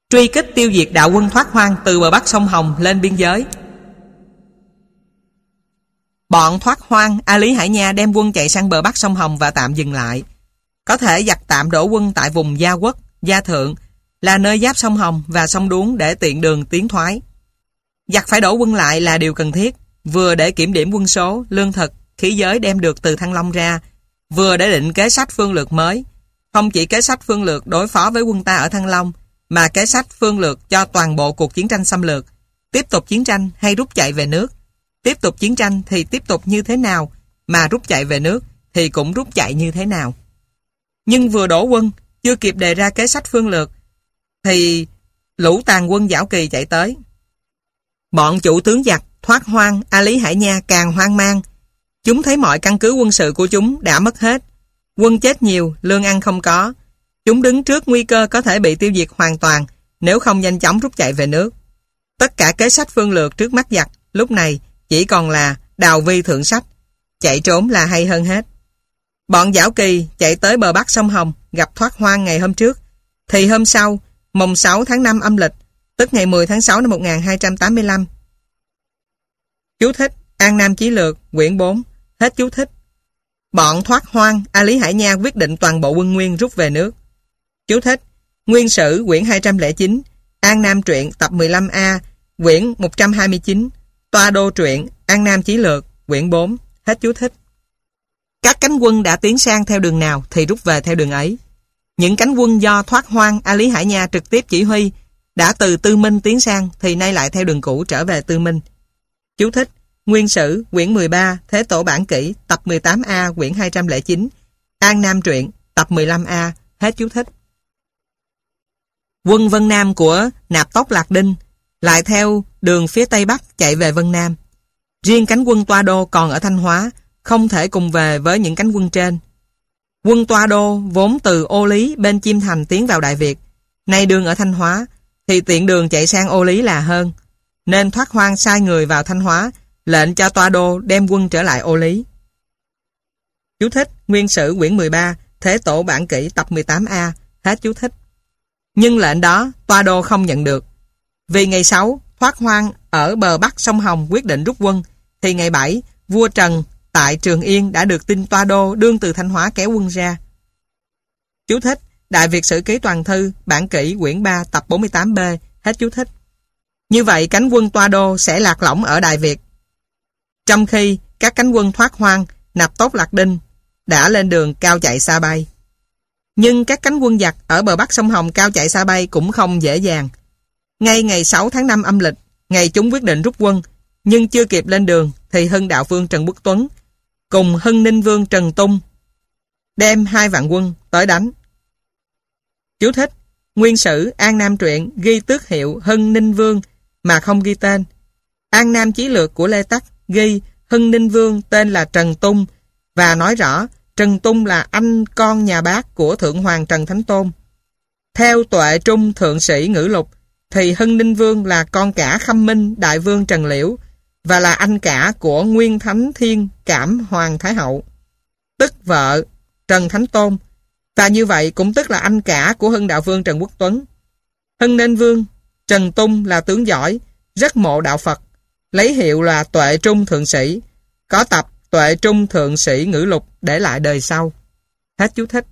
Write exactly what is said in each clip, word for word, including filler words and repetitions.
truy kích tiêu diệt đạo quân thoát hoang từ bờ bắc sông Hồng lên biên giới. Bọn thoát hoang, A Lý Hải Nha đem quân chạy sang bờ bắc sông Hồng và tạm dừng lại. Có thể giặc tạm đổ quân tại vùng Gia Quốc, Gia Thượng, là nơi giáp sông Hồng và sông Đuống để tiện đường tiến thoái. Giặc phải đổ quân lại là điều cần thiết, vừa để kiểm điểm quân số, lương thực, khí giới đem được từ Thăng Long ra, vừa để định kế sách phương lược mới. Không chỉ kế sách phương lược đối phó với quân ta ở Thăng Long, mà kế sách phương lược cho toàn bộ cuộc chiến tranh xâm lược. Tiếp tục chiến tranh hay rút chạy về nước? Tiếp tục chiến tranh thì tiếp tục như thế nào, mà rút chạy về nước thì cũng rút chạy như thế nào. Nhưng vừa đổ quân, chưa kịp đề ra kế sách phương lược, thì lũ tàn quân Giảo Kỳ chạy tới. Bọn chủ tướng giặc, thoát hoang, A Lý Hải Nha càng hoang mang. Chúng thấy mọi căn cứ quân sự của chúng đã mất hết. Quân chết nhiều, lương ăn không có. Chúng đứng trước nguy cơ có thể bị tiêu diệt hoàn toàn nếu không nhanh chóng rút chạy về nước. Tất cả kế sách phương lược trước mắt giặc lúc này chỉ còn là đào vi thượng sách. Chạy trốn là hay hơn hết. Bọn Giảo Kỳ chạy tới bờ bắc sông Hồng gặp thoát hoang ngày hôm trước. Thì hôm sau, mùng sáu tháng năm âm lịch, tức ngày mười tháng sáu năm một nghìn hai trăm tám mươi lăm. Chú thích: An Nam Chí Lược, quyển bốn. Hết chú thích. Bọn thoát hoang, A Lý Hải Nha quyết định toàn bộ quân Nguyên rút về nước. Chú thích: Nguyên Sử, quyển hai trăm lẻ chín. An Nam Truyện, tập mười lăm A, quyển một trăm hai mươi chín. Toa Đô Truyện, An Nam Chí Lược, quyển bốn. Hết chú thích. Các cánh quân đã tiến sang theo đường nào thì rút về theo đường ấy. Những cánh quân do thoát hoang, A Lý Hải Nha trực tiếp chỉ huy đã từ Tư Minh tiến sang thì nay lại theo đường cũ trở về Tư Minh. Chú thích: Nguyên Sử, quyển mười ba, Thế Tổ Bản Kỷ, tập mười tám A, quyển hai trăm lẻ chín. An Nam Truyện, tập mười lăm A. Hết chú thích. Quân Vân Nam của Nạp Tốc Lạc Đinh lại theo đường phía Tây Bắc chạy về Vân Nam. Riêng cánh quân Toa Đô còn ở Thanh Hóa, không thể cùng về với những cánh quân trên. Quân Toa Đô vốn từ Ô Lý bên Chiêm Thành tiến vào Đại Việt, nay đường ở Thanh Hóa, thì tiện đường chạy sang Ô Lý là hơn. Nên thoát hoang sai người vào Thanh Hóa, lệnh cho Toa Đô đem quân trở lại Ô Lý. Chú thích: Nguyên Sử, quyển mười ba, Thế Tổ Bản Kỷ, tập mười tám A. Hết chú thích. Nhưng lệnh đó Toa Đô không nhận được. Vì ngày sáu, thoát hoang ở bờ bắc sông Hồng quyết định rút quân, thì ngày bảy, vua Trần tại Trường Yên đã được tin Toa Đô đương từ Thanh Hóa kéo quân ra. Chú thích: Đại Việt Sử Ký Toàn Thư, Bản Kỷ, quyển ba, tập bốn mươi tám B. Hết chú thích. Như vậy cánh quân Toa Đô sẽ lạc lõng ở Đại Việt, trong khi các cánh quân thoát hoang, Nạp Tốt Lạc Đinh đã lên đường cao chạy xa bay. Nhưng các cánh quân giặc ở bờ bắc sông Hồng cao chạy xa bay cũng không dễ dàng. Ngay ngày sáu tháng năm âm lịch, ngày chúng quyết định rút quân, nhưng chưa kịp lên đường thì Hưng Đạo Vương Trần Quốc Tuấn cùng Hưng Ninh Vương Trần Tung đem hai vạn quân tới đánh. Chú thích: Nguyên Sử, An Nam Truyện ghi tước hiệu Hưng Ninh Vương mà không ghi tên. An Nam Chí Lược của Lê Tắc ghi Hưng Ninh Vương tên là Trần Tung và nói rõ Trần Tung là anh con nhà bác của Thượng Hoàng Trần Thánh Tôn. Theo Tuệ Trung Thượng Sĩ Ngữ Lục thì Hưng Ninh Vương là con cả Khâm Minh Đại Vương Trần Liễu và là anh cả của Nguyên Thánh Thiên Cảm Hoàng Thái Hậu, tức vợ Trần Thánh Tôn, và như vậy cũng tức là anh cả của Hưng Đạo Vương Trần Quốc Tuấn. Hưng Ninh Vương Trần Tung là tướng giỏi, rất mộ đạo Phật, lấy hiệu là Tuệ Trung Thượng Sĩ, có tập Tuệ Trung Thượng Sĩ Ngữ Lục để lại đời sau. Hết chú thích.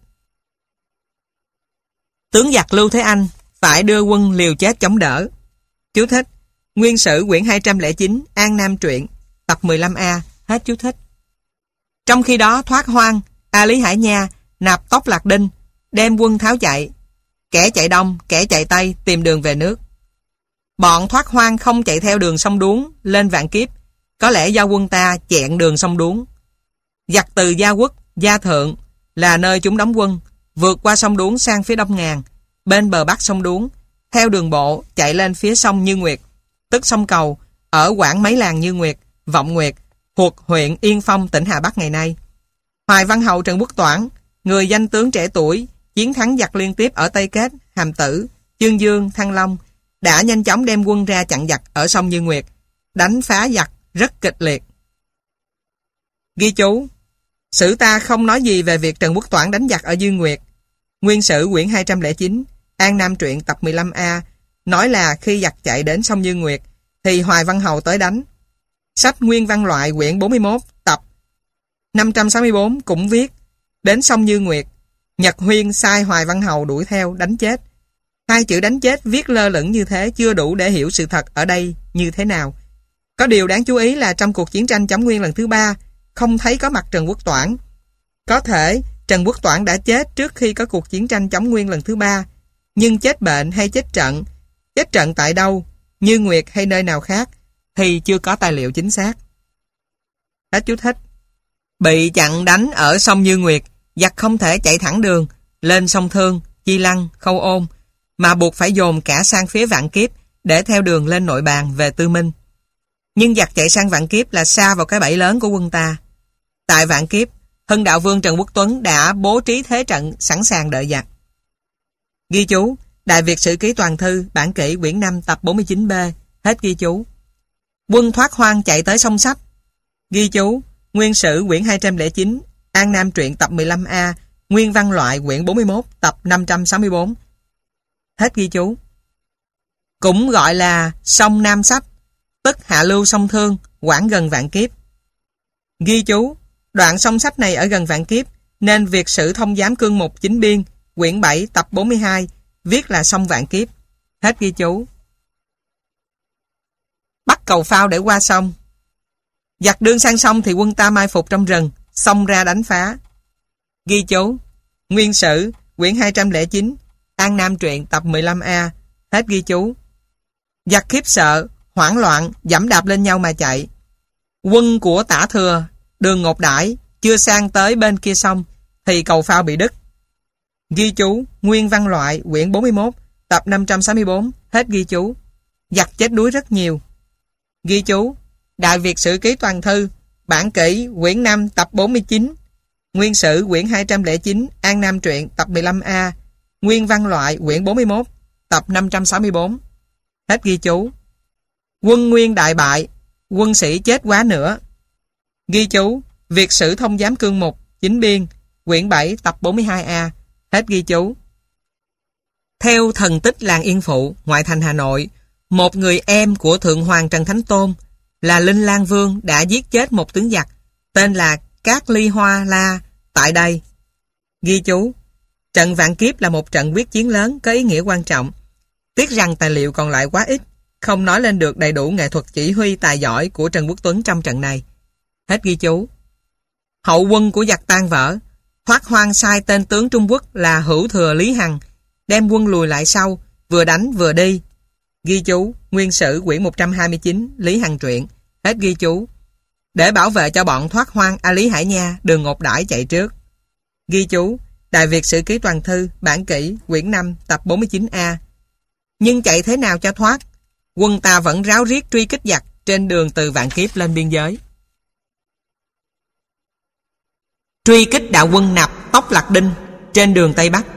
Tướng giặc Lưu Thế Anh phải đưa quân liều chết chống đỡ. Chú thích: Nguyên Sử, quyển hai trăm lẻ chín, An Nam Truyện, tập mười lăm A. Hết chú thích. Trong khi đó thoát hoang, A Lý Hải Nha, Nạp Tốc Lạc Đinh đem quân tháo chạy, kẻ chạy đông, kẻ chạy tây tìm đường về nước. Bọn thoát hoang không chạy theo đường sông Đuống lên Vạn Kiếp, có lẽ do quân ta chẹn đường sông Đuống. Giặc từ Gia Quốc, Gia Thượng là nơi chúng đóng quân, vượt qua sông Đuống sang phía đông ngàn, bên bờ bắc sông Đuống, theo đường bộ chạy lên phía sông Như Nguyệt, tức sông Cầu, ở quảng mấy làng Như Nguyệt, Vọng Nguyệt, thuộc huyện Yên Phong, tỉnh Hà Bắc ngày nay. Hoài Văn Hậu Trần Quốc Toản, người danh tướng trẻ tuổi, chiến thắng giặc liên tiếp ở Tây Kết, Hàm Tử, Chương Dương, Thăng Long, đã nhanh chóng đem quân ra chặn giặc ở sông Như Nguyệt, đánh phá giặc rất kịch liệt. Ghi chú: Sử ta không nói gì về việc Trần Quốc Toản đánh giặc ở Như Nguyệt. Nguyên Sử, quyển hai trăm lẻ chín, An Nam Truyện, tập mười lăm A, nói là khi giặc chạy đến sông Như Nguyệt thì Hoài Văn Hầu tới đánh. Sách Nguyên Văn Loại quyển bốn mươi mốt tập năm trăm sáu mươi bốn cũng viết đến sông Như Nguyệt, Nhật Huyên sai Hoài Văn Hầu đuổi theo đánh chết. Hai chữ đánh chết viết lơ lửng như thế chưa đủ để hiểu sự thật ở đây như thế nào. Có điều đáng chú ý là trong cuộc chiến tranh chống Nguyên lần thứ ba không thấy có mặt Trần Quốc Toản. Có thể Trần Quốc Toản đã chết trước khi có cuộc chiến tranh chống Nguyên lần thứ ba, nhưng chết bệnh hay chết trận, chết trận tại đâu, Như Nguyệt hay nơi nào khác, thì chưa có tài liệu chính xác. Hết chú thích. Bị chặn đánh ở sông Như Nguyệt, giặc không thể chạy thẳng đường lên sông Thương, Chi Lăng, Khâu Ôn, mà buộc phải dồn cả sang phía Vạn Kiếp để theo đường lên Nội Bàn về Tư Minh. Nhưng giặc chạy sang Vạn Kiếp là xa vào cái bẫy lớn của quân ta. Tại Vạn Kiếp, Hưng Đạo Vương Trần Quốc Tuấn đã bố trí thế trận sẵn sàng đợi giặc. Ghi chú, Đại Việt Sử Ký Toàn Thư, bản kỷ quyển năm tập bốn mươi chín B, hết ghi chú. Quân thoát hoang chạy tới sông Sách. Ghi chú, Nguyên Sử quyển hai trăm lẻ chín, An Nam Truyện tập mười lăm A, Nguyên Văn Loại quyển bốn mươi mốt tập năm trăm sáu mươi bốn. Hết ghi chú. Cũng gọi là sông Nam Sách, tức hạ lưu sông Thương, quãng gần Vạn Kiếp. Ghi chú, đoạn sông Sách này ở gần Vạn Kiếp, nên Việt Sử Thông Giám Cương Mục Chính Biên, quyển bảy tập bốn mươi hai, viết là sông Vạn Kiếp. Hết ghi chú. Bắt cầu phao để qua sông. Giặc đương sang sông thì quân ta mai phục trong rừng, xông ra đánh phá. Ghi chú, Nguyên Sử quyển hai trăm lẻ chín, An Nam Truyện tập mười lăm A, hết ghi chú. Giặc khiếp sợ, hoảng loạn, giẫm đạp lên nhau mà chạy. Quân của Tả Thừa, Đường Ngột Đãi chưa sang tới bên kia sông thì cầu phao bị đứt. Ghi chú, Nguyên Văn Loại quyển bốn mươi mốt tập năm trăm sáu mươi bốn, hết ghi chú. Giặc chết đuối rất nhiều. Ghi chú, Đại Việt Sử Ký Toàn Thư, bản kỷ quyển năm tập bốn mươi chín, Nguyên Sử quyển hai trăm lẻ chín, An Nam Truyện tập mười lăm A, Nguyên Văn Loại quyển bốn mươi mốt tập năm trăm sáu mươi bốn, hết ghi chú. Quân Nguyên đại bại, quân sĩ chết quá nữa. Ghi chú, Việt Sử Thông Giám Cương Mục Chính Biên, quyển bảy tập bốn mươi hai A, hết ghi chú. Theo thần tích làng Yên Phụ, ngoại thành Hà Nội, một người em của Thượng Hoàng Trần Thánh Tôn là Linh Lang Vương đã giết chết một tướng giặc tên là Cát Ly Hoa La tại đây. Ghi chú, trận Vạn Kiếp là một trận quyết chiến lớn có ý nghĩa quan trọng. Tiếc rằng tài liệu còn lại quá ít, không nói lên được đầy đủ nghệ thuật chỉ huy tài giỏi của Trần Quốc Tuấn trong trận này. Hết ghi chú. Hậu quân của giặc tan vỡ, thoát hoang sai tên tướng Trung Quốc là Hữu Thừa Lý Hằng đem quân lùi lại sau, vừa đánh vừa đi. Ghi chú, Nguyên Sử quyển một trăm hai mươi chín, Lý Hằng Truyện, hết ghi chú. Để bảo vệ cho bọn thoát hoang, A Lý Hải Nha, Đường Ngột Đãi chạy trước. Ghi chú, Đại Việt Sử Ký Toàn Thư, bản kỷ quyển năm tập bốn mươi chín A. Nhưng chạy thế nào cho thoát? Quân ta vẫn ráo riết truy kích giặc trên đường từ Vạn Kiếp lên biên giới. Truy kích đạo quân Nạp Tốc Lạc Đinh trên đường Tây Bắc.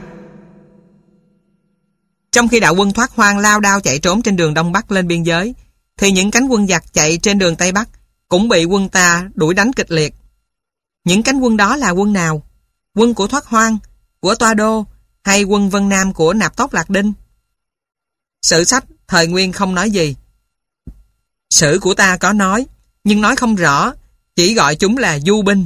Trong khi đạo quân thoát hoang lao đao chạy trốn trên đường Đông Bắc lên biên giới, thì những cánh quân giặc chạy trên đường Tây Bắc cũng bị quân ta đuổi đánh kịch liệt. Những cánh quân đó là quân nào? Quân của thoát hoang, của Toa Đô hay quân Vân Nam của Nạp Tốc Lạc Đinh? Sử sách thời Nguyên không nói gì. Sử của ta có nói, nhưng nói không rõ, chỉ gọi chúng là du binh.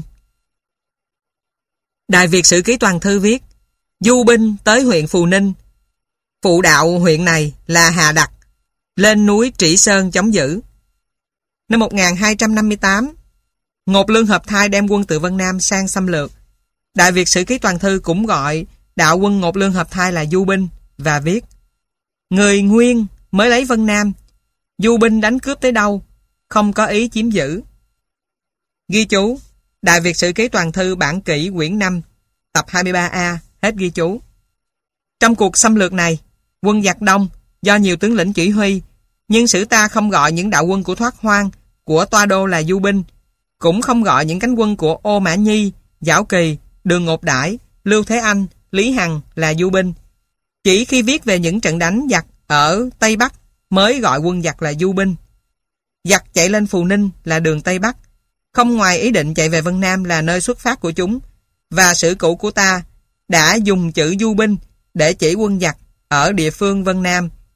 Đại Việt Sử Ký Toàn Thư viết, du binh tới huyện Phù Ninh, phụ đạo huyện này là Hà Đặc, lên núi Trĩ Sơn chống giữ. Năm một nghìn hai trăm năm mươi tám, Ngột Lương Hợp Thai đem quân từ Vân Nam sang xâm lược. Đại Việt Sử Ký Toàn Thư cũng gọi đạo quân Ngột Lương Hợp Thai là du binh và viết, người Nguyên mới lấy Vân Nam, du binh đánh cướp tới đâu, không có ý chiếm giữ. Ghi chú, Đại Việt Sử Ký Toàn Thư bản kỷ quyển năm, tập hai mươi ba A, hết ghi chú. Trong cuộc xâm lược này, quân giặc đông do nhiều tướng lĩnh chỉ huy, nhưng sử ta không gọi những đạo quân của thoát hoang, của Toa Đô là du binh, cũng không gọi những cánh quân của Ô Mã Nhi, Giảo Kỳ, Đường Ngột Đãi, Lưu Thế Anh, Lý Hằng là du binh. Chỉ khi viết về những trận đánh giặc ở Tây Bắc mới gọi quân giặc là du binh. Giặc chạy lên Phù Ninh là đường Tây Bắc, không ngoài ý định chạy về Vân Nam là nơi xuất phát của chúng, và sử cũ của ta đã dùng chữ du binh để chỉ quân giặc ở địa phương Vân Nam.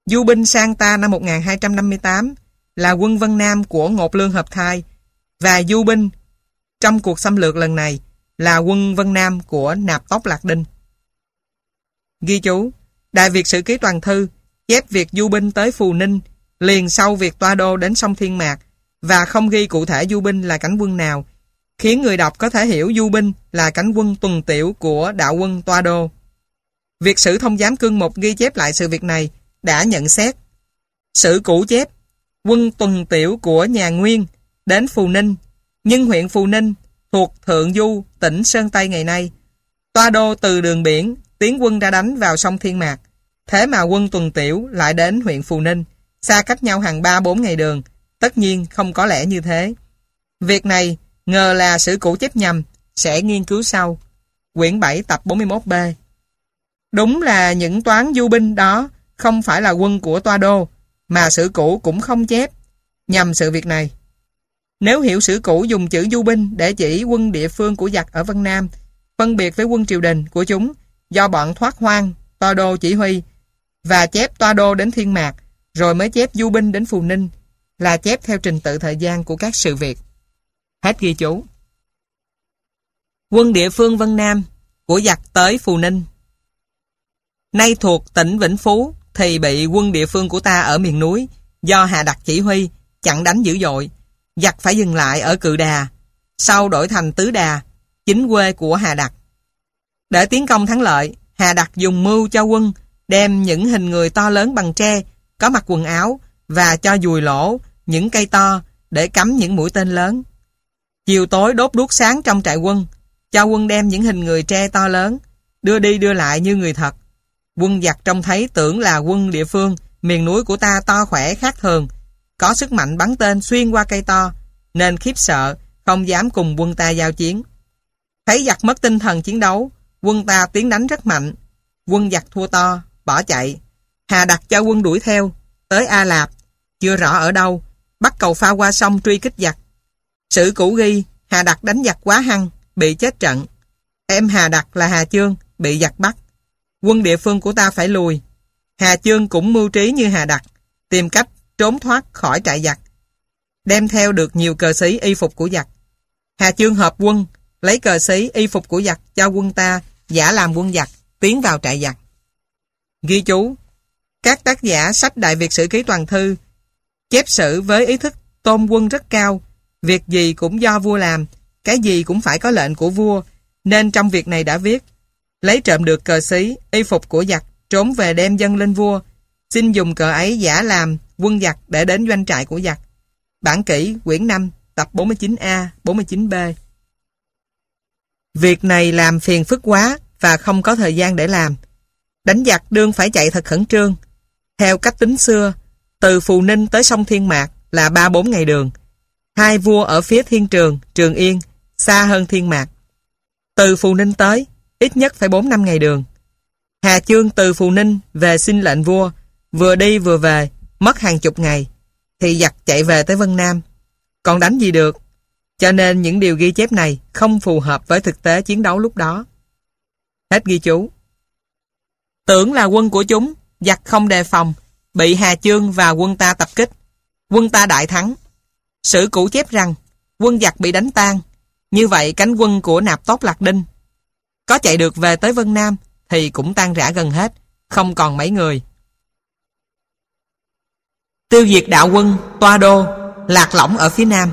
Du binh sang ta năm một nghìn hai trăm năm mươi tám là quân Vân Nam của Ngột Lương Hợp Thai, và du binh trong cuộc xâm lược lần này là quân Vân Nam của Nạp Tốc Lạc Đinh. Ghi chú: Đại Việt Sử Ký Toàn Thư chép việc du binh tới Phù Ninh liền sau việc Toa Đô đến sông Thiên Mạc, và không ghi cụ thể du binh là cánh quân nào, khiến người đọc có thể hiểu du binh là cánh quân tuần tiểu của đạo quân Toa Đô. Việt Sử Thông Giám Cương Mục ghi chép lại sự việc này đã nhận xét: Sử cũ chép quân tuần tiểu của nhà Nguyên đến Phù Ninh, nhưng huyện Phù Ninh thuộc Thượng Du, tỉnh Sơn Tây ngày nay. Toa Đô từ đường biển tiến quân ra đánh vào sông Thiên Mạc, thế mà quân tuần tiểu lại đến huyện Phù Ninh, xa cách nhau hàng ba bốn ngày đường. Tất nhiên không có lẽ như thế. Việc này ngờ là sử cũ chép nhầm, sẽ nghiên cứu sau. Quyển bảy tập bốn mươi mốt B. Đúng là những toán du binh đó không phải là quân của Toa Đô, mà sử cũ cũng không chép nhằm sự việc này. Nếu hiểu sử cũ dùng chữ du binh để chỉ quân địa phương của giặc ở Vân Nam, phân biệt với quân triều đình của chúng do bọn thoát hoang Toa Đô chỉ huy, và chép Toa Đô đến Thiên Mạc, rồi mới chép du binh đến Phù Ninh, là chép theo trình tự thời gian của các sự việc. Hết ghi chú. Quân địa phương Vân Nam của giặc tới Phù Ninh. Nay thuộc tỉnh Vĩnh Phú thì bị quân địa phương của ta ở miền núi do Hà Đặc chỉ huy chặn đánh dữ dội, giặc phải dừng lại ở Cự Đà, sau đổi thành Tứ Đà, chính quê của Hà Đặc. Để tiến công thắng lợi, Hà Đặc dùng mưu cho quân đem những hình người to lớn bằng tre, có mặc quần áo, và cho dùi lỗ những cây to để cắm những mũi tên lớn. Chiều tối đốt đuốc sáng trong trại quân, cho quân đem những hình người tre to lớn đưa đi đưa lại như người thật. Quân giặc trông thấy tưởng là quân địa phương miền núi của ta to khỏe khác thường, có sức mạnh bắn tên xuyên qua cây to, nên khiếp sợ, không dám cùng quân ta giao chiến. Thấy giặc mất tinh thần chiến đấu, quân ta tiến đánh rất mạnh. Quân giặc thua to, bỏ chạy. Hà Đặc cho quân đuổi theo, tới A Lạp, chưa rõ ở đâu, bắt cầu phao qua sông truy kích giặc. Sử cũ ghi, Hà Đặc đánh giặc quá hăng, bị chết trận. Em Hà Đặc là Hà Chương, bị giặc bắt. Quân địa phương của ta phải lùi. Hà Chương cũng mưu trí như Hà Đặc, tìm cách trốn thoát khỏi trại giặc, đem theo được nhiều cờ xí y phục của giặc. Hà Chương hợp quân, lấy cờ xí y phục của giặc cho quân ta giả làm quân giặc, tiến vào trại giặc. Ghi chú: Các tác giả sách Đại Việt Sử Ký Toàn Thư chép sử với ý thức tôn quân rất cao, việc gì cũng do vua làm, cái gì cũng phải có lệnh của vua, nên trong việc này đã viết: lấy trộm được cờ xí, y phục của giặc, trốn về đem dâng lên vua, xin dùng cờ ấy giả làm quân giặc để đến doanh trại của giặc. Bản kỷ quyển năm tập bốn mươi chín A, bốn mươi chín B. Việc này làm phiền phức quá và không có thời gian để làm. Đánh giặc đương phải chạy thật khẩn trương. Theo cách tính xưa, từ Phù Ninh tới sông Thiên Mạc là ba bốn ngày đường. Hai vua ở phía Thiên Trường, Trường Yên, xa hơn Thiên Mạc. Từ Phù Ninh tới, ít nhất phải bốn năm ngày đường. Hà Chương từ Phù Ninh về xin lệnh vua, vừa đi vừa về, mất hàng chục ngày, thì giặc chạy về tới Vân Nam. Còn đánh gì được? Cho nên những điều ghi chép này không phù hợp với thực tế chiến đấu lúc đó. Hết ghi chú. Tưởng là quân của chúng, giặc không đề phòng, bị Hà Chương và quân ta tập kích. Quân ta đại thắng. Sử cũ chép rằng quân giặc bị đánh tan. Như vậy cánh quân của Nạp Tốc Lạc Đinh có chạy được về tới Vân Nam thì cũng tan rã gần hết, không còn mấy người. Tiêu diệt đạo quân Toa Đô, lạc lõng ở phía Nam.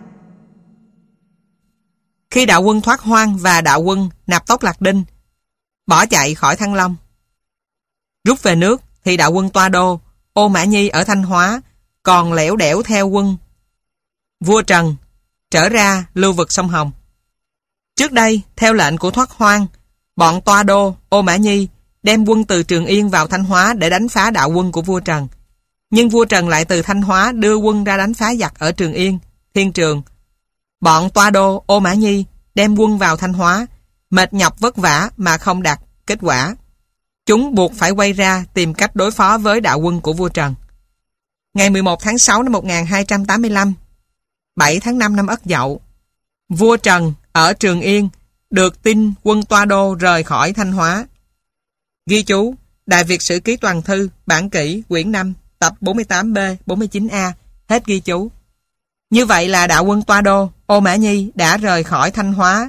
Khi đạo quân Thoát Hoang và đạo quân Nạp Tốc Lạc Đinh bỏ chạy khỏi Thăng Long, rút về nước, thì đạo quân Toa Đô, Ô Mã Nhi ở Thanh Hóa còn lẻo đẻo theo quân vua Trần trở ra lưu vực sông Hồng. Trước đây, theo lệnh của Thoát Hoang, bọn Toa Đô, Ô Mã Nhi đem quân từ Trường Yên vào Thanh Hóa để đánh phá đạo quân của vua Trần. Nhưng vua Trần lại từ Thanh Hóa đưa quân ra đánh phá giặc ở Trường Yên, Thiên Trường. Bọn Toa Đô, Ô Mã Nhi đem quân vào Thanh Hóa, mệt nhọc vất vả mà không đạt kết quả. Chúng buộc phải quay ra tìm cách đối phó với đạo quân của vua Trần. Ngày mười một tháng sáu năm một nghìn hai trăm tám mươi lăm, bảy tháng năm năm Ất Dậu, vua Trần ở Trường Yên được tin quân Toa Đô rời khỏi Thanh Hóa. Ghi chú: Đại Việt Sử Ký Toàn Thư, bản kỷ, quyển năm, tập bốn mươi tám B, bốn mươi chín A, hết ghi chú. Như vậy là đạo quân Toa Đô, Ô Mã Nhi đã rời khỏi Thanh Hóa.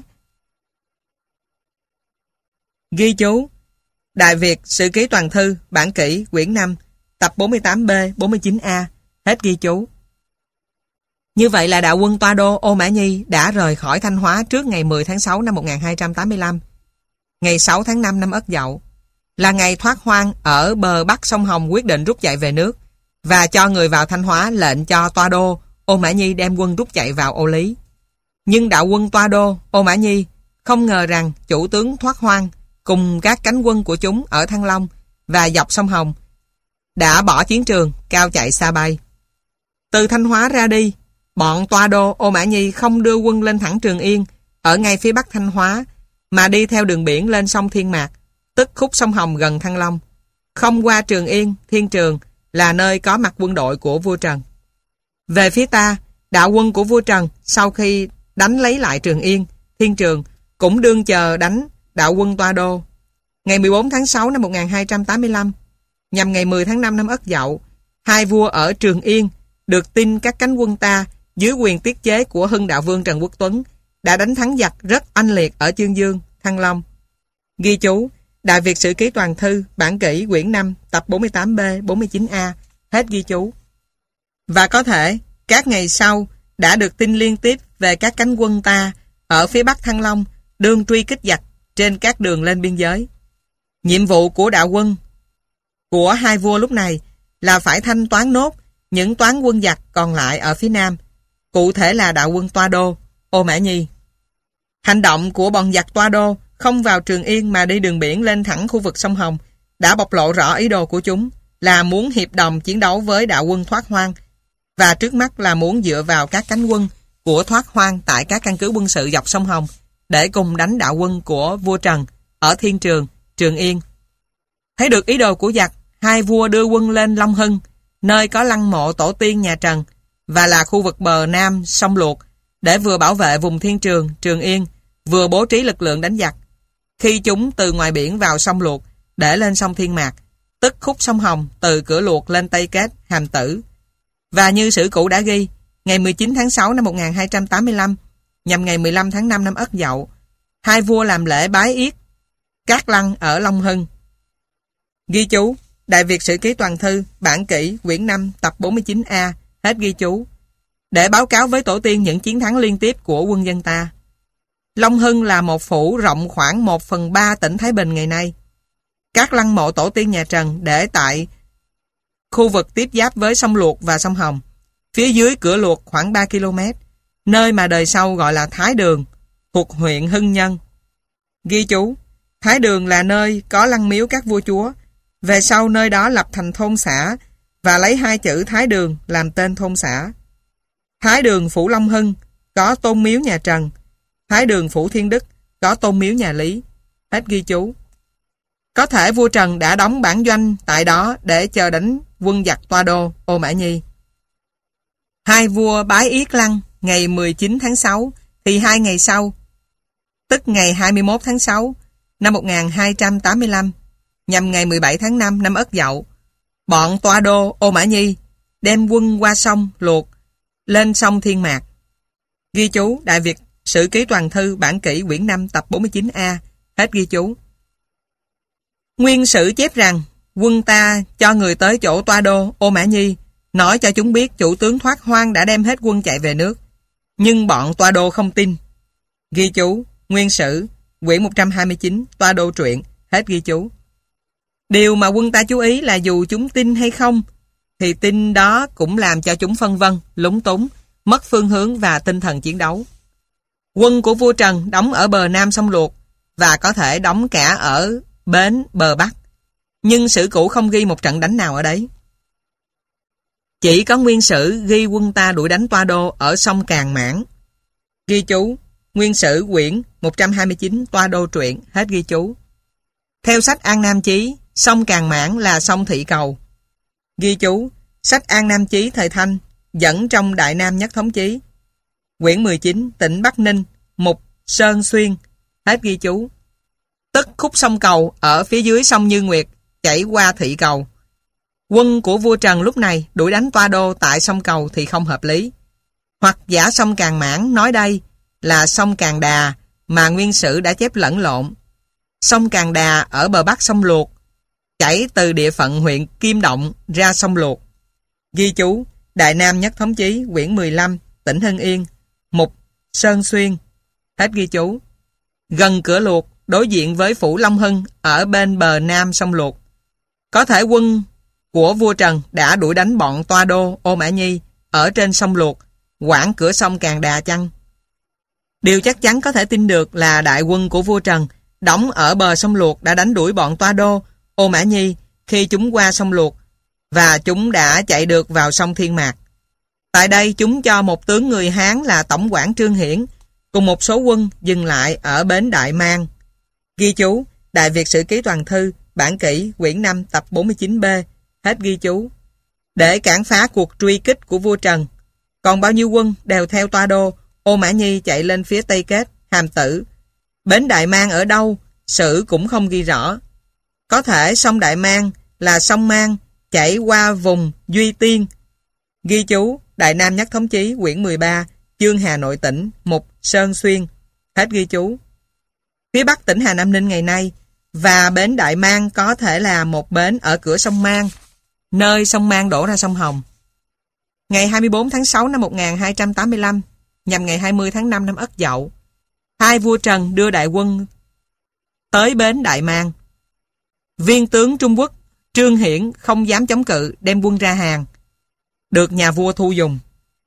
Ghi chú. Đại Việt Sử Ký Toàn Thư, bản kỷ, quyển năm, tập bốn mươi tám B, bốn mươi chín A, hết ghi chú. Như vậy là đạo quân Toa Đô, Ô Mã Nhi đã rời khỏi Thanh Hóa trước ngày mười tháng sáu năm một nghìn hai trăm tám mươi lăm. Ngày sáu tháng năm năm Ất Dậu là ngày thoát hoang ở bờ bắc sông Hồng quyết định rút chạy về nước và cho người vào Thanh Hóa lệnh cho Toa Đô, Ô Mã Nhi đem quân rút chạy vào Ô Lý. Nhưng đạo quân Toa Đô, Ô Mã Nhi không ngờ rằng chủ tướng thoát hoang cùng các cánh quân của chúng ở Thăng Long và dọc sông Hồng đã bỏ chiến trường, cao chạy xa bay. Từ Thanh Hóa ra đi, bọn Toa Đô, Ô Mã Nhi không đưa quân lên thẳng Trường Yên ở ngay phía bắc Thanh Hóa, mà đi theo đường biển lên sông Thiên Mạc, tức khúc sông Hồng gần Thăng Long, không qua Trường Yên, Thiên Trường là nơi có mặt quân đội của vua Trần. Về phía ta, đạo quân của vua Trần sau khi đánh lấy lại Trường Yên, Thiên Trường cũng đương chờ đánh đạo quân Toa Đô. Ngày mười bốn tháng sáu năm một nghìn hai trăm tám mươi lăm, nhằm ngày mười tháng năm năm Ất Dậu, hai vua ở Trường Yên được tin các cánh quân ta dưới quyền tiết chế của Hưng Đạo Vương Trần Quốc Tuấn đã đánh thắng giặc rất oanh liệt ở Chương Dương, Thăng Long. Ghi chú. Đại Việt Sử Ký Toàn Thư, bản kỷ, quyển năm, tập bốn mươi tám B, bốn mươi chín A, hết ghi chú. Và có thể, các ngày sau đã được tin liên tiếp về các cánh quân ta ở phía bắc Thăng Long đương truy kích giặc trên các đường lên biên giới. Nhiệm vụ của đạo quân của hai vua lúc này là phải thanh toán nốt những toán quân giặc còn lại ở phía nam, cụ thể là đạo quân Toa Đô, Ô Mã Nhi. Hành động của bọn giặc Toa Đô không vào Trường Yên mà đi đường biển lên thẳng khu vực sông Hồng đã bộc lộ rõ ý đồ của chúng là muốn hiệp đồng chiến đấu với đạo quân thoát hoang, và trước mắt là muốn dựa vào các cánh quân của thoát hoang tại các căn cứ quân sự dọc sông Hồng để cùng đánh đạo quân của vua Trần ở Thiên Trường, Trường Yên. Thấy được ý đồ của giặc, hai vua đưa quân lên Long Hưng, nơi có lăng mộ tổ tiên nhà Trần và là khu vực bờ nam sông Luộc, để vừa bảo vệ vùng Thiên Trường, Trường Yên, vừa bố trí lực lượng đánh giặc. Khi chúng từ ngoài biển vào sông Luộc để lên sông Thiên Mạc, tức khúc sông Hồng từ cửa Luộc lên Tây Kết, Hàm Tử. Và như sử cũ đã ghi, ngày mười chín tháng sáu năm một nghìn hai trăm tám mươi lăm, nhằm ngày mười lăm tháng năm năm Ất Dậu, hai vua làm lễ bái yết Cát Lăng ở Long Hưng. Ghi chú. Đại Việt Sử Ký Toàn Thư, bản kỷ, quyển năm, tập bốn mươi chín A, hết ghi chú. Để báo cáo với tổ tiên những chiến thắng liên tiếp của quân dân ta. Long Hưng là một phủ rộng khoảng một phần ba tỉnh Thái Bình ngày nay. Các lăng mộ tổ tiên nhà Trần để tại khu vực tiếp giáp với sông Luộc và sông Hồng, phía dưới cửa Luộc khoảng ba ki lô mét, nơi mà đời sau gọi là Thái Đường, thuộc huyện Hưng Nhân. Ghi chú. Thái Đường là nơi có lăng miếu các vua chúa. Về sau nơi đó lập thành thôn xã và lấy hai chữ Thái Đường làm tên thôn xã. Thái Đường phủ Long Hưng có tôn miếu nhà Trần. Thái Đường phủ Thiên Đức có tôn miếu nhà Lý. Hết ghi chú. Có thể vua Trần đã đóng bản doanh tại đó để chờ đánh quân giặc Toa Đô, Ô Mã Nhi. Hai vua bái yết lăng ngày mười chín tháng sáu, thì hai ngày sau, tức ngày hai mươi mốt tháng sáu năm một nghìn hai trăm tám mươi lăm, nhằm ngày mười bảy tháng năm năm Ất Dậu, bọn Toa Đô, Ô Mã Nhi đem quân qua sông Luộc lên sông Thiên Mạc. Ghi chú. Đại Việt Sử Ký Toàn Thư, bản kỷ, quyển năm, tập bốn mươi chín A, hết ghi chú. Nguyên sử chép rằng quân ta cho người tới chỗ Toa Đô, Ô Mã Nhi, nói cho chúng biết chủ tướng thoát hoang đã đem hết quân chạy về nước. Nhưng bọn Toa Đô không tin. Ghi chú. Nguyên sử, quyển một trăm hai mươi chín, Toa Đô truyện, hết ghi chú. Điều mà quân ta chú ý là dù chúng tin hay không, thì tin đó cũng làm cho chúng phân vân, lúng túng, mất phương hướng và tinh thần chiến đấu. Quân của vua Trần đóng ở bờ nam sông Luộc và có thể đóng cả ở bến bờ bắc, nhưng sử cũ không ghi một trận đánh nào ở đấy. Chỉ có nguyên sử ghi quân ta đuổi đánh Toa Đô ở sông Càn Mãn. Ghi chú. Nguyên sử quyển một trăm hai mươi chín, Toa Đô truyện, hết ghi chú. Theo sách An Nam Chí, sông Càn Mãn là sông Thị Cầu. Ghi chú. Sách An Nam Chí thời Thanh dẫn trong Đại Nam Nhất Thống Chí, quyển mười chín, tỉnh Bắc Ninh, mục Sơn Xuyên, hết ghi chú. Tức khúc sông Cầu ở phía dưới sông Như Nguyệt chảy qua Thị Cầu. Quân của vua Trần lúc này đuổi đánh Toa Đô tại sông Cầu thì không hợp lý. Hoặc giả sông Càn Mãn nói đây là sông Càn Đà mà Nguyên Sử đã chép lẫn lộn. Sông Càn Đà ở bờ bắc sông Luộc, chảy từ địa phận huyện Kim Động ra sông Luộc. Ghi chú: Đại Nam Nhất Thống Chí, quyển mười lăm, tỉnh Hưng Yên, mục Sơn Xuyên. Hết ghi chú. Gần cửa Luộc, đối diện với phủ Long Hưng ở bên bờ nam sông Luộc. Có thể quân của vua Trần đã đuổi đánh bọn Toa Đô, Ô Mã Nhi ở trên sông Luộc, quản cửa sông Càn Đà chăng? Điều chắc chắn có thể tin được là đại quân của vua Trần đóng ở bờ sông Luộc đã đánh đuổi bọn Toa Đô, Ô Mã Nhi khi chúng qua sông Luộc, và chúng đã chạy được vào sông Thiên Mạc. Tại đây chúng cho một tướng người Hán là Tổng quản Trương Hiển cùng một số quân dừng lại ở bến Đại Mang. Ghi chú: Đại Việt Sử Ký Toàn Thư, bản kỷ, quyển năm, tập bốn mươi chín B. Hết ghi chú. Để cản phá cuộc truy kích của vua Trần, còn bao nhiêu quân đều theo Toa Đô, Ô Mã Nhi chạy lên phía Tây Kết, Hàm Tử. Bến Đại Mang ở đâu, Sử cũng không ghi rõ. Có thể sông Đại Mang là sông Mang chảy qua vùng Duy Tiên. Ghi chú: Đại Nam Nhất Thống Chí, quyển mười ba, chương Hà Nội tỉnh, mục Sơn Xuyên. Hết ghi chú. Phía bắc tỉnh Hà Nam Ninh ngày nay, và bến Đại Mang có thể là một bến ở cửa sông Mang, nơi sông Mang đổ ra sông Hồng. Ngày hai mươi bốn tháng sáu năm một nghìn hai trăm tám mươi lăm, nhằm ngày hai mươi tháng năm năm Ất Dậu, hai vua Trần đưa đại quân tới bến Đại Mang. Viên tướng Trung Quốc Trương Hiển không dám chống cự, đem quân ra hàng, được nhà vua thu dùng.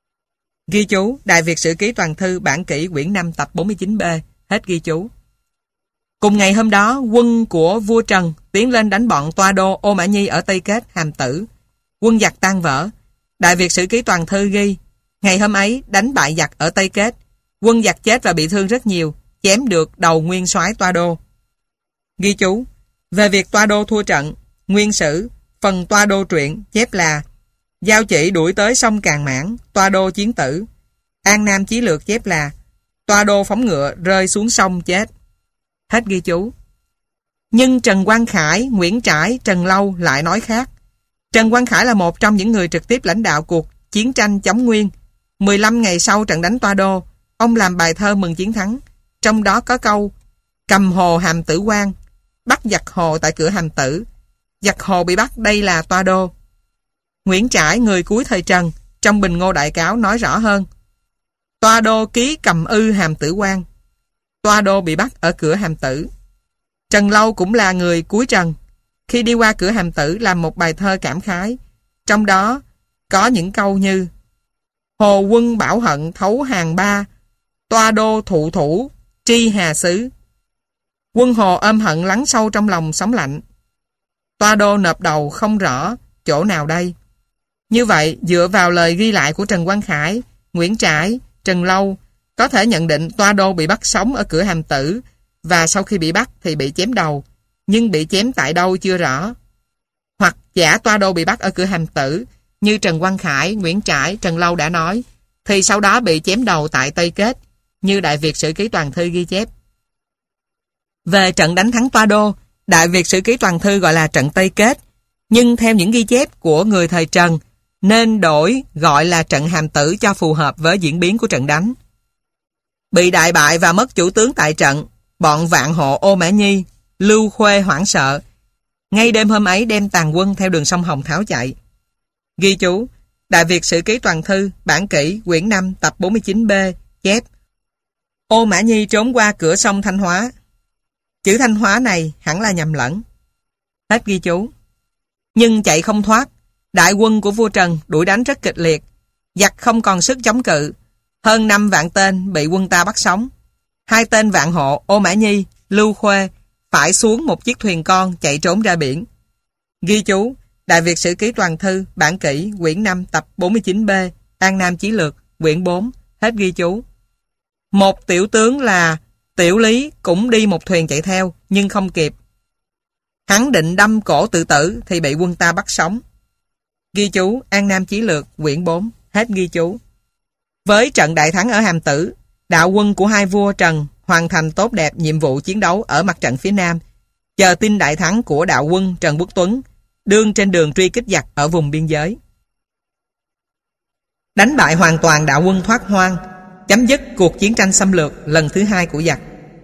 Ghi chú: Đại Việt Sử Ký Toàn Thư, bản kỷ, quyển năm, tập bốn mươi chín B. Hết ghi chú. Cùng ngày hôm đó, quân của vua Trần tiến lên đánh bọn Toa Đô, Ô Mã Nhi ở Tây Kết, Hàm Tử. Quân giặc tan vỡ. Đại Việt Sử Ký Toàn Thư ghi: Ngày hôm ấy đánh bại giặc ở Tây Kết, quân giặc chết và bị thương rất nhiều, chém được đầu nguyên soái Toa Đô. Ghi chú: Về việc Toa Đô thua trận, Nguyên Sử phần Toa Đô truyện chép là: Giao chỉ đuổi tới sông Càn Mãn, Toa Đô chiến tử. An Nam Chí Lược chép là: Toa Đô phóng ngựa rơi xuống sông chết. Hết ghi chú. Nhưng Trần Quang Khải, Nguyễn Trãi, Trần Lâu lại nói khác. Trần Quang Khải là một trong những người trực tiếp lãnh đạo cuộc chiến tranh chống Nguyên. mười lăm ngày sau trận đánh Toa Đô, ông làm bài thơ mừng chiến thắng, trong đó có câu: Cầm hồ Hàm Tử Quan, bắt giặc hồ tại cửa Hàm Tử. Giặc hồ bị bắt đây là Toa Đô. Nguyễn Trãi, người cuối thời Trần, trong Bình Ngô Đại Cáo nói rõ hơn: Toa Đô ký cầm ư Hàm Tử Quan. Toa Đô bị bắt ở cửa Hàm Tử. Trần Lâu cũng là người cuối Trần, khi đi qua cửa Hàm Tử làm một bài thơ cảm khái, trong đó có những câu như: Hồ quân bảo hận thấu hàng ba, Toa Đô thụ thủ tri hà xứ. Quân Hồ ôm hận lắng sâu trong lòng sóng lạnh, Toa Đô nộp đầu không rõ chỗ nào đây. Như vậy, dựa vào lời ghi lại của Trần Quang Khải, Nguyễn Trãi, Trần Lâu, có thể nhận định Toa Đô bị bắt sống ở cửa Hàm Tử, và sau khi bị bắt thì bị chém đầu, nhưng bị chém tại đâu chưa rõ. Hoặc giả Toa Đô bị bắt ở cửa Hàm Tử, như Trần Quang Khải, Nguyễn Trãi, Trần Lâu đã nói, thì sau đó bị chém đầu tại Tây Kết, như Đại Việt Sử Ký Toàn Thư ghi chép. Về trận đánh thắng Toa Đô, Đại Việt Sử Ký Toàn Thư gọi là trận Tây Kết, nhưng theo những ghi chép của người thời Trần, nên đổi gọi là trận Hàm Tử cho phù hợp với diễn biến của trận đánh. Bị đại bại và mất chủ tướng tại trận, bọn Vạn Hộ Ô Mã Nhi, Lưu Khuê hoảng sợ, ngay đêm hôm ấy đem tàn quân theo đường sông Hồng tháo chạy. Ghi chú: Đại Việt Sử Ký Toàn Thư, bản kỷ, quyển năm, tập bốn mươi chín B, chép: Ô Mã Nhi trốn qua cửa sông Thanh Hóa. Chữ Thanh Hóa này hẳn là nhầm lẫn. Hết ghi chú. Nhưng chạy không thoát, đại quân của vua Trần đuổi đánh rất kịch liệt, giặc không còn sức chống cự, hơn năm vạn tên bị quân ta bắt sống. Hai tên Vạn Hộ, Ô Mã Nhi, Lưu Khuê phải xuống một chiếc thuyền con chạy trốn ra biển. Ghi chú: Đại Việt Sử Ký Toàn Thư, bản kỷ, quyển năm, tập bốn mươi chín B, An Nam Chí Lược, quyển bốn. Hết ghi chú. Một tiểu tướng là Tiểu Lý cũng đi một thuyền chạy theo, nhưng không kịp. Hắn định đâm cổ tự tử thì bị quân ta bắt sống. Ghi chú: An Nam Chí Lược, quyển bốn. Hết ghi chú. Với trận đại thắng ở Hàm Tử, đạo quân của hai vua Trần hoàn thành tốt đẹp nhiệm vụ chiến đấu ở mặt trận phía Nam, chờ tin đại thắng của đạo quân Trần Quốc Tuấn, đương trên đường truy kích giặc ở vùng biên giới. Đánh bại hoàn toàn đạo quân Thoát Hoang, chấm dứt cuộc chiến tranh xâm lược lần thứ hai của giặc.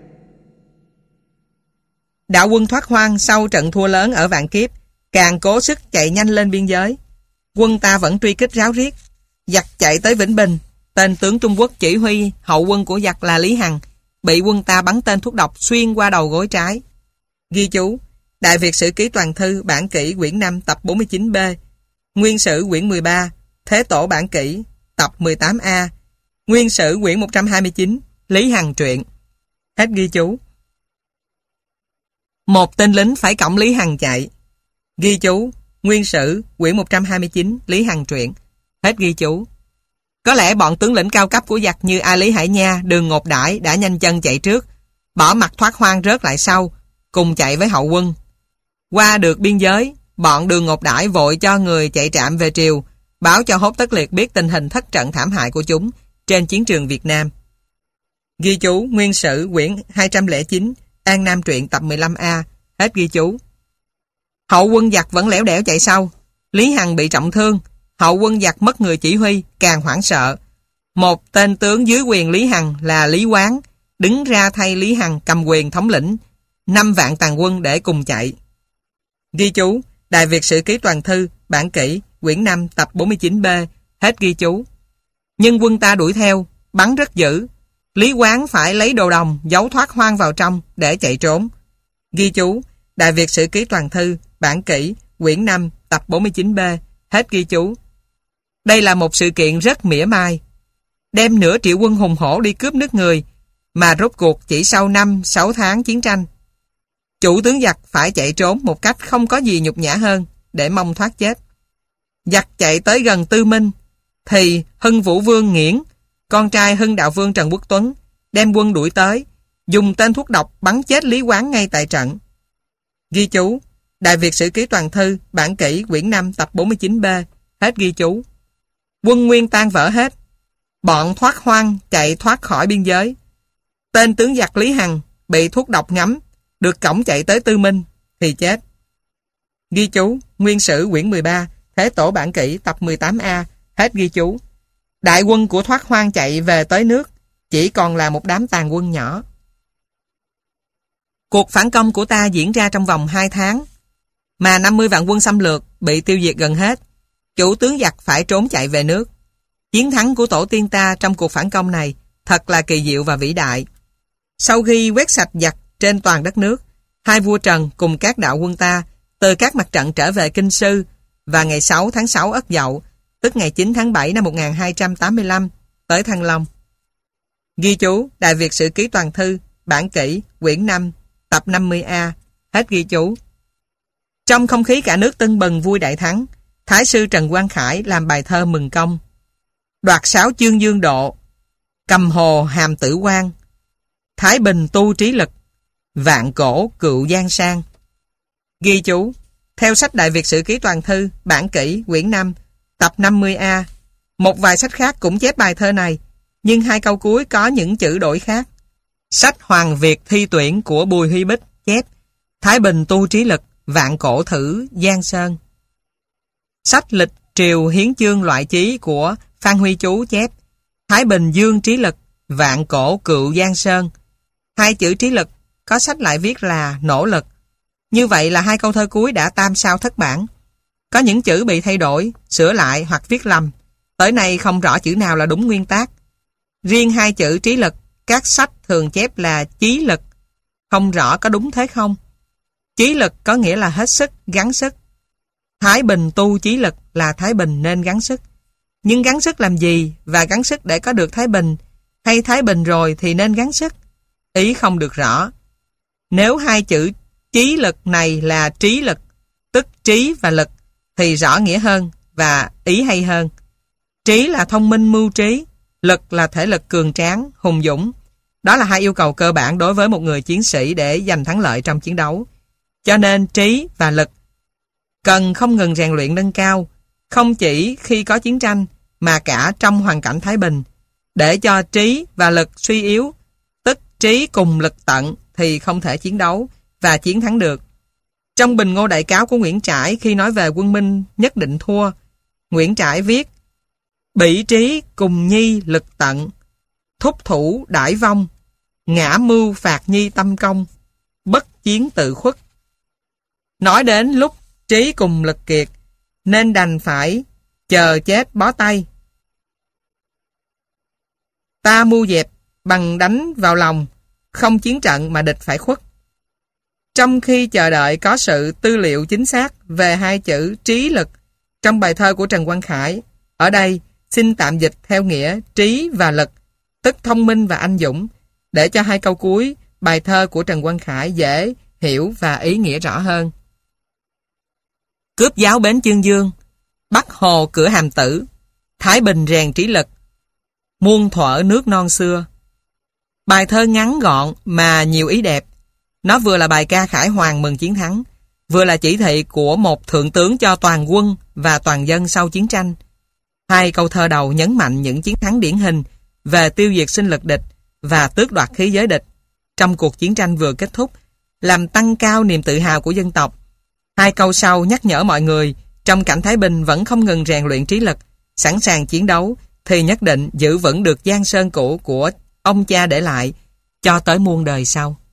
Đạo quân Thoát Hoang sau trận thua lớn ở Vạn Kiếp, càng cố sức chạy nhanh lên biên giới. Quân ta vẫn truy kích ráo riết. Giặc chạy tới Vĩnh Bình, tên tướng Trung Quốc chỉ huy hậu quân của giặc là Lý Hằng, bị quân ta bắn tên thuốc độc xuyên qua đầu gối trái. Ghi chú: Đại Việt Sử Ký Toàn Thư bản kỷ quyển năm tập bốn mươi chín B, Nguyên Sử quyển mười ba, Thế Tổ bản kỷ tập mười tám A, Nguyên Sử quyển một trăm hai mươi chín, Lý Hằng truyện. Hết ghi chú. Một tên lính phải cõng Lý Hằng chạy. Ghi chú: Nguyên Sử quyển một trăm hai mươi chín, Lý Hằng truyện. Hết ghi chú. Có lẽ bọn tướng lĩnh cao cấp của giặc như A Lý Hải Nha, Đường Ngột Đãi đã nhanh chân chạy trước, bỏ mặt Thoát Hoang rớt lại sau, cùng chạy với hậu quân. Qua được biên giới, bọn Đường Ngột Đãi vội cho người chạy trạm về triều, báo cho Hốt Tất Liệt biết tình hình thất trận thảm hại của chúng trên chiến trường Việt Nam. Ghi chú: Nguyên Sử quyển hai trăm lẻ chín, An Nam truyện tập mười lăm A. Hết ghi chú. Hậu quân giặc vẫn lẻo đẻo chạy sau. Lý Hằng bị trọng thương, hậu quân giặc mất người chỉ huy, càng hoảng sợ. Một tên tướng dưới quyền Lý Hằng là Lý Quán đứng ra thay Lý Hằng cầm quyền thống lĩnh năm vạn tàn quân để cùng chạy. Ghi chú: Đại Việt Sử Ký Toàn Thư bản kỷ quyển năm tập bốn mươi chín B. Hết ghi chú. Nhưng quân ta đuổi theo, bắn rất dữ. Lý Quán phải lấy đồ đồng giấu Thoát Hoang vào trong để chạy trốn. Ghi chú: Đại Việt Sử Ký Toàn Thư bản kỷ quyển năm tập bốn mươi chín B. Hết ghi chú. Đây là một sự kiện rất mỉa mai. Đem nửa triệu quân hùng hổ đi cướp nước người, mà rốt cuộc chỉ sau năm sáu tháng chiến tranh, chủ tướng giặc phải chạy trốn một cách không có gì nhục nhã hơn để mong thoát chết. Giặc chạy tới gần Tư Minh, thì Hưng Vũ Vương Nghiễn, con trai Hưng Đạo Vương Trần Quốc Tuấn, đem quân đuổi tới, dùng tên thuốc độc bắn chết Lý Quán ngay tại trận. Ghi chú: Đại Việt Sử Ký Toàn Thư bản kỷ quyển năm tập bốn mươi chín B. Hết ghi chú. Quân nguyên tan vỡ hết. Bọn Thoát Hoang chạy thoát khỏi biên giới. Tên tướng giặc Lý Hằng bị thuốc độc ngấm, được cõng chạy tới Tư Minh thì chết. Ghi chú: Nguyên Sử quyển mười ba, Thế Tổ bản kỷ tập mười tám A. Hết ghi chú. Đại quân của Thoát Hoang chạy về tới nước, chỉ còn là một đám tàn quân nhỏ. Cuộc phản công của ta diễn ra trong vòng hai tháng, mà năm mươi vạn quân xâm lược bị tiêu diệt gần hết. Chủ tướng giặc phải trốn chạy về nước. Chiến thắng của tổ tiên ta trong cuộc phản công này thật là kỳ diệu và vĩ đại. Sau khi quét sạch giặc trên toàn đất nước, hai vua Trần cùng các đạo quân ta từ các mặt trận trở về Kinh Sư, và ngày sáu tháng sáu Ất Dậu, tức ngày chín tháng bảy năm một nghìn hai trăm tám mươi lăm, tới Thăng Long. Ghi chú: Đại Việt Sử Ký Toàn Thư bản kỷ quyển năm tập năm mươi A. Hết ghi chú. Trong không khí cả nước tưng bừng vui đại thắng, Thái sư Trần Quang Khải làm bài thơ mừng công: Đoạt sáo chương dương độ, cầm hồ hàm tử quan, Thái Bình tu trí lực, vạn cổ cựu giang sang. Ghi chú: Theo sách Đại Việt Sử Ký Toàn Thư bản kỷ quyển năm tập năm mươi A, một vài sách khác cũng chép bài thơ này, nhưng hai câu cuối có những chữ đổi khác. Sách Hoàng Việt Thi Tuyển của Bùi Huy Bích chép Thái Bình tu trí lực, vạn cổ thử Giang Sơn. Sách Lịch Triều Hiến Chương Loại Chí của Phan Huy Chú chép Thái Bình dương trí lực, vạn cổ cựu Giang Sơn. Hai chữ trí lực có sách lại viết là nỗ lực. Như vậy là hai câu thơ cuối đã tam sao thất bản. Có những chữ bị thay đổi, sửa lại hoặc viết lầm. Tới nay không rõ chữ nào là đúng nguyên tác. Riêng hai chữ trí lực, các sách thường chép là chí lực. Không rõ có đúng thế không? Chí lực có nghĩa là hết sức, gắng sức. Thái Bình tu chí lực là Thái Bình nên gắng sức. Nhưng gắng sức làm gì và gắng sức để có được Thái Bình, hay Thái Bình rồi thì nên gắng sức? Ý không được rõ. Nếu hai chữ chí lực này là trí lực, tức trí và lực, thì rõ nghĩa hơn và ý hay hơn. Trí là thông minh mưu trí, lực là thể lực cường tráng, hùng dũng. Đó là hai yêu cầu cơ bản đối với một người chiến sĩ để giành thắng lợi trong chiến đấu. Cho nên trí và lực cần không ngừng rèn luyện nâng cao, không chỉ khi có chiến tranh mà cả trong hoàn cảnh thái bình. Để cho trí và lực suy yếu, tức trí cùng lực tận thì không thể chiến đấu, và và chiến thắng được. Trong bình ngô đại cáo của Nguyễn Trãi khi nói về quân Minh nhất định thua, Nguyễn Trãi viết: Bỉ trí cùng nhi lực tận, thúc thủ đãi vong, ngã mưu phạt nhi tâm công, bất chiến tự khuất. Nói đến lúc trí cùng lực kiệt, nên đành phải chờ chết bó tay. Ta mưu dẹp bằng đánh vào lòng, không chiến trận mà địch phải khuất. Trong khi chờ đợi có sự tư liệu chính xác về hai chữ trí lực trong bài thơ của Trần Quang Khải, ở đây xin tạm dịch theo nghĩa trí và lực, tức thông minh và anh dũng, để cho hai câu cuối bài thơ của Trần Quang Khải dễ hiểu và ý nghĩa rõ hơn. Cướp giáo bến Chương Dương, Bắc Hồ cửa Hàm Tử, Thái Bình rèn trí lực, muôn thuở nước non xưa. Bài thơ ngắn gọn mà nhiều ý đẹp. Nó vừa là bài ca khải hoàn mừng chiến thắng, vừa là chỉ thị của một thượng tướng cho toàn quân và toàn dân sau chiến tranh. Hai câu thơ đầu nhấn mạnh những chiến thắng điển hình về tiêu diệt sinh lực địch và tước đoạt khí giới địch trong cuộc chiến tranh vừa kết thúc, làm tăng cao niềm tự hào của dân tộc. Hai câu sau nhắc nhở mọi người trong cảnh Thái Bình vẫn không ngừng rèn luyện trí lực, sẵn sàng chiến đấu thì nhất định giữ vững được giang sơn cũ của ông cha để lại cho tới muôn đời sau.